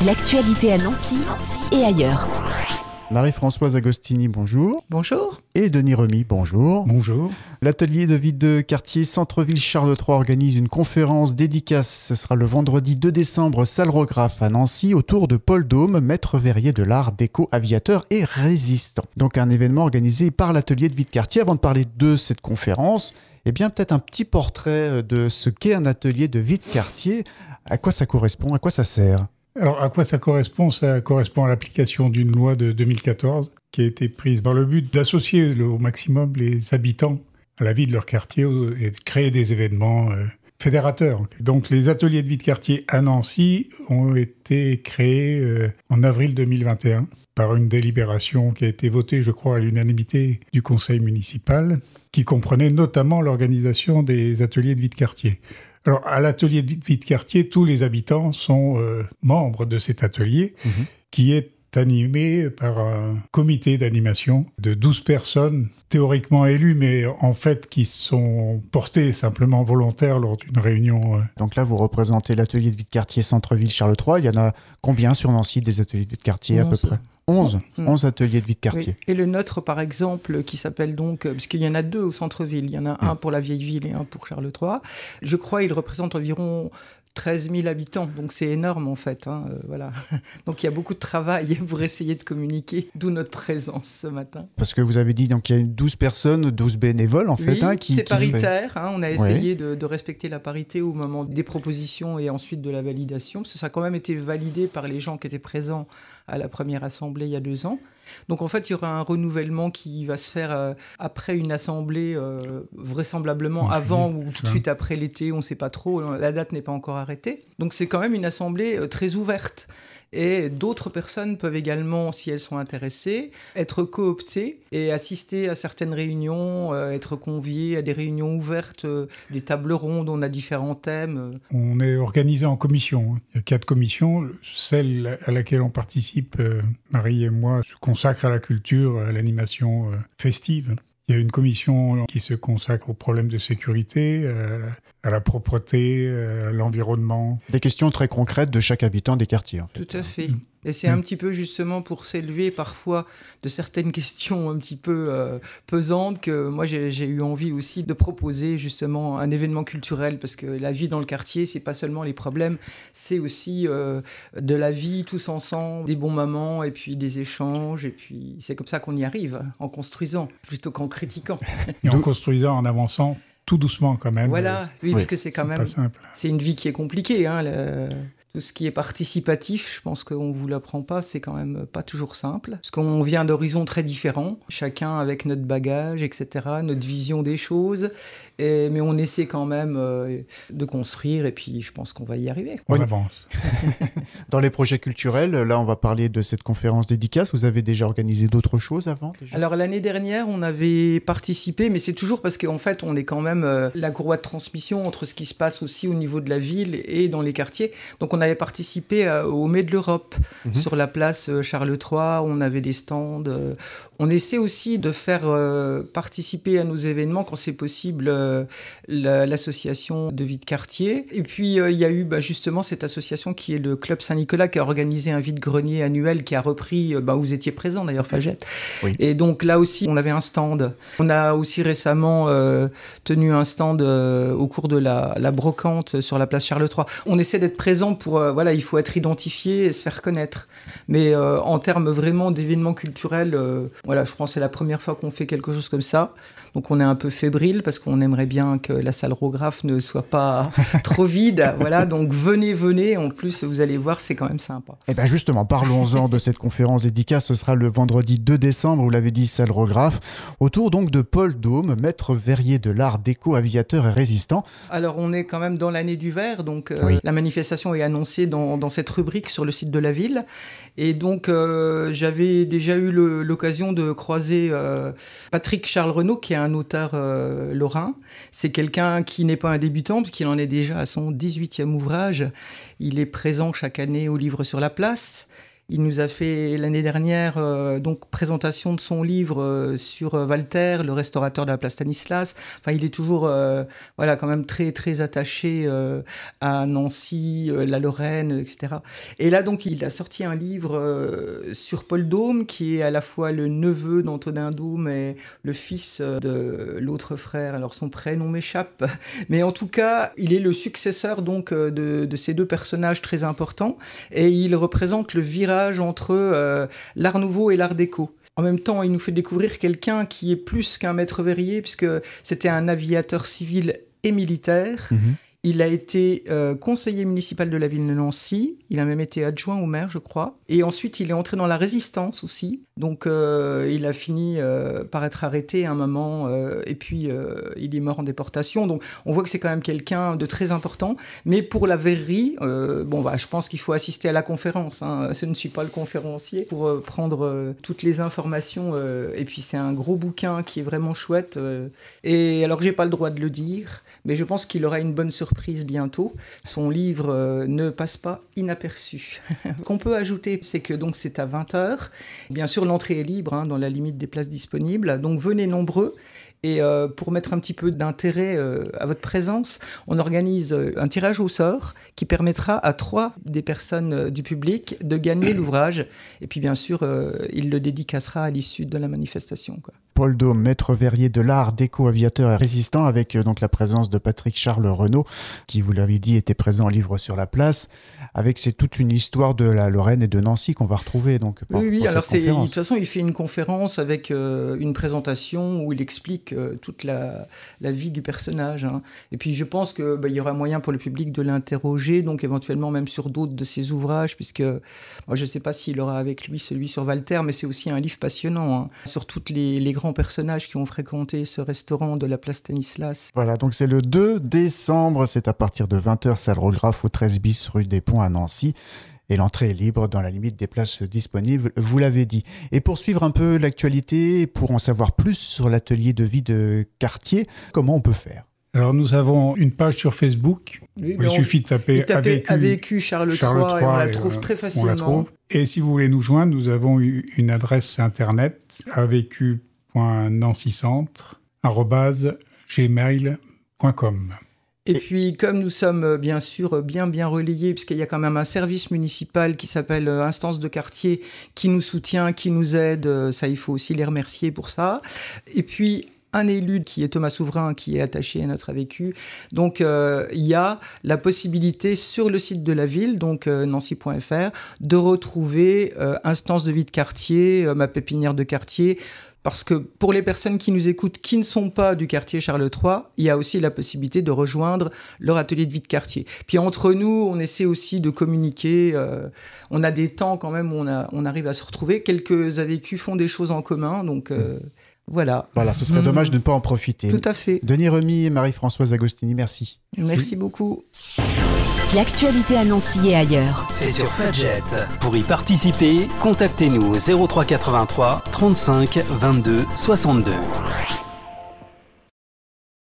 L'actualité à Nancy et ailleurs. Marie-Françoise Agostini, bonjour. Bonjour. Et Denis Remy, bonjour. Bonjour. L'atelier de vie de quartier Centre-Ville Charles III organise une conférence dédicace. Ce sera le vendredi 2 décembre, salle Rographe à Nancy, autour de Paul Daume, maître verrier de l'art, déco, aviateur et résistant. Donc un événement organisé par l'atelier de vie de quartier. Avant de parler de cette conférence, peut-être un petit portrait de ce qu'est un atelier de vie de quartier. À quoi ça correspond ? À quoi ça sert ? Alors, à quoi ça correspond ? Ça correspond à l'application d'une loi de 2014 qui a été prise dans le but d'associer au maximum les habitants à la vie de leur quartier et de créer des événements fédérateurs. Donc, les ateliers de vie de quartier à Nancy ont été créés en avril 2021 par une délibération qui a été votée, je crois, à l'unanimité du conseil municipal, qui comprenait notamment l'organisation des ateliers de vie de quartier. Alors, à l'atelier de vie de quartier, tous les habitants sont membres de cet atelier qui est animé par un comité d'animation de 12 personnes, théoriquement élues, mais en fait qui sont portées simplement volontaires lors d'une réunion. Donc là, vous représentez l'atelier de vie de quartier Centre-Ville Charles III. Il y en a combien sur Nancy des ateliers de vie de quartier à peu près ? 11 ateliers de vie de quartier. Oui. Et le nôtre, par exemple, qui s'appelle donc, parce qu'il y en a 2 au centre-ville, il y en a un pour la vieille ville et un pour Charles III, je crois il représente environ 13 000 habitants, donc c'est énorme en fait. Voilà. Donc il y a beaucoup de travail pour essayer de communiquer, d'où notre présence ce matin. Parce que vous avez dit qu'il y a 12 personnes, 12 bénévoles en fait. C'est paritaire. On a essayé de respecter la parité au moment des propositions et ensuite de la validation. Parce que ça a quand même été validé par les gens qui étaient présents à la première assemblée il y a 2 ans. Donc en fait, il y aura un renouvellement qui va se faire après une assemblée, vraisemblablement avant ou tout de suite après l'été, on ne sait pas trop, la date n'est pas encore arrêtée. Donc c'est quand même une assemblée très ouverte. Et d'autres personnes peuvent également, si elles sont intéressées, être cooptées et assister à certaines réunions, être conviées à des réunions ouvertes, des tables rondes, on a différents thèmes. On est organisé en commissions. Il y a 4 commissions. Celle à laquelle on participe, Marie et moi, se consacre à la culture, à l'animation festive. Il y a une commission qui se consacre aux problèmes de sécurité, à la propreté, à l'environnement. Des questions très concrètes de chaque habitant des quartiers, en fait. Tout à fait. Et c'est un petit peu justement pour s'élever parfois de certaines questions un petit peu pesantes que moi j'ai eu envie aussi de proposer justement un événement culturel, parce que la vie dans le quartier, c'est pas seulement les problèmes, c'est aussi de la vie tous ensemble, des bons moments et puis des échanges, et puis c'est comme ça qu'on y arrive, en construisant plutôt qu'en critiquant. Et en construisant, en avançant tout doucement quand même. Voilà, oui, parce que c'est quand même pas simple. C'est une vie qui est compliquée, tout ce qui est participatif, je pense qu'on ne vous l'apprend pas, c'est quand même pas toujours simple. Parce qu'on vient d'horizons très différents, chacun avec notre bagage, etc., notre vision des choses. Mais on essaie quand même de construire et puis je pense qu'on va y arriver. On avance. Dans les projets culturels, là on va parler de cette conférence dédicace. Vous avez déjà organisé d'autres choses avant déjà ? Alors l'année dernière, on avait participé, mais c'est toujours parce qu'en fait on est quand même la courroie de transmission entre ce qui se passe aussi au niveau de la ville et dans les quartiers. Donc on avait participé au Mai de l'Europe sur la place Charles III, on avait des stands. On essaie aussi de faire participer à nos événements quand c'est possible l'association de vie de quartier. Et puis il y a eu justement cette association qui est le Club Saint-Nicolas qui a organisé un vide-grenier annuel qui a repris, vous étiez présent d'ailleurs Fagette. Oui. Et donc là aussi on avait un stand. On a aussi récemment tenu un stand au cours de la brocante sur la place Charles III. On essaie d'être présent pour, il faut être identifié et se faire connaître. Mais en termes vraiment d'événements culturels, je pense que c'est la première fois qu'on fait quelque chose comme ça. Donc on est un peu fébrile parce qu'on aimerait bien que la salle Rographe ne soit pas trop vide. Voilà, donc venez. En plus, vous allez voir, c'est quand même sympa. Et bien justement, parlons-en de cette conférence dédicace. Ce sera le vendredi 2 décembre, vous l'avez dit, salle Rographe, autour donc de Paul Daume, maître verrier de l'art, déco, aviateur et résistant. Alors on est quand même dans l'année du verre, donc la manifestation est annoncée dans cette rubrique sur le site de la ville. Et donc j'avais déjà eu l'occasion de croiser Patrick Charles Renaud, qui est un auteur lorrain. C'est quelqu'un qui n'est pas un débutant, parce qu'il en est déjà à son 18e ouvrage. Il est présent chaque année au Livre sur la Place. Il nous a fait l'année dernière donc présentation de son livre sur Walter, le restaurateur de la place Stanislas. Enfin, il est toujours voilà, quand même très, très attaché à Nancy, la Lorraine, etc. Et là, donc, il a sorti un livre sur Paul Daume, qui est à la fois le neveu d'Antonin Daume et le fils de l'autre frère. Alors, son prénom m'échappe. Mais en tout cas, il est le successeur donc de ces deux personnages très importants. Et il représente le virage entre l'art nouveau et l'art déco. En même temps, il nous fait découvrir quelqu'un qui est plus qu'un maître verrier, puisque c'était un aviateur civil et militaire. Il a été conseiller municipal de la ville de Nancy. Il a même été adjoint au maire, je crois. Et ensuite, il est entré dans la résistance aussi. Donc, il a fini par être arrêté à un moment. Et puis, il est mort en déportation. Donc, on voit que c'est quand même quelqu'un de très important. Mais pour la verrerie, je pense qu'il faut assister à la conférence. Je ne suis pas le conférencier pour prendre toutes les informations. Et puis, c'est un gros bouquin qui est vraiment chouette. Et alors que j'ai pas le droit de le dire, mais je pense qu'il aura une bonne surprise bientôt. Son livre ne passe pas inaperçu. Ce qu'on peut ajouter, c'est que donc c'est à 20h. Bien sûr, l'entrée est libre, dans la limite des places disponibles. Donc venez nombreux. Et pour mettre un petit peu d'intérêt à votre présence, on organise un tirage au sort qui permettra à 3 des personnes du public de gagner l'ouvrage. Et puis bien sûr, il le dédicacera à l'issue de la manifestation, quoi. Paul Daume, maître verrier de l'art, déco, aviateur et résistant, avec donc la présence de Patrick Charles Renaud, qui, vous l'avez dit, était présent au livre sur la place. C'est toute une histoire de la Lorraine et de Nancy qu'on va retrouver. Donc, oui, alors de toute façon, il fait une conférence avec une présentation où il explique toute la vie du personnage. Et puis je pense qu'il y aura moyen pour le public de l'interroger, donc éventuellement même sur d'autres de ses ouvrages, puisque moi, je ne sais pas s'il aura avec lui celui sur Walter, mais c'est aussi un livre passionnant, sur toutes les grands personnages qui ont fréquenté ce restaurant de la place Stanislas. Voilà, donc c'est le 2 décembre, c'est à partir de 20h, salle Rographe au 13 bis rue des Ponts à Nancy. Et l'entrée est libre dans la limite des places disponibles, vous l'avez dit. Et pour suivre un peu l'actualité, pour en savoir plus sur l'atelier de vie de quartier, comment on peut faire ? Alors nous avons une page sur Facebook. Il suffit de taper AVQ Charles III et on la trouve très facilement. On la trouve. Et si vous voulez nous joindre, nous avons une adresse internet avq.nancycentre@gmail.com. Et puis, comme nous sommes bien sûr bien relayés, puisqu'il y a quand même un service municipal qui s'appelle Instance de quartier, qui nous soutient, qui nous aide, ça il faut aussi les remercier pour ça. Et puis, un élu qui est Thomas Souverain, qui est attaché à notre AVQ. Donc, il y a la possibilité sur le site de la ville, donc nancy.fr, de retrouver Instance de vie de quartier, ma pépinière de quartier. Parce que pour les personnes qui nous écoutent, qui ne sont pas du quartier Charles III, il y a aussi la possibilité de rejoindre leur atelier de vie de quartier. Puis entre nous, on essaie aussi de communiquer. On a des temps quand même où on arrive à se retrouver. Quelques AVQ font des choses en commun, donc voilà. Voilà, ce serait dommage de ne pas en profiter. Tout à fait. Denis Remy et Marie-Françoise Agostini, merci. Merci beaucoup. L'actualité à Nancy et ailleurs. C'est sur Fudget. Pour y participer, contactez-nous au 03 83 35 22 62.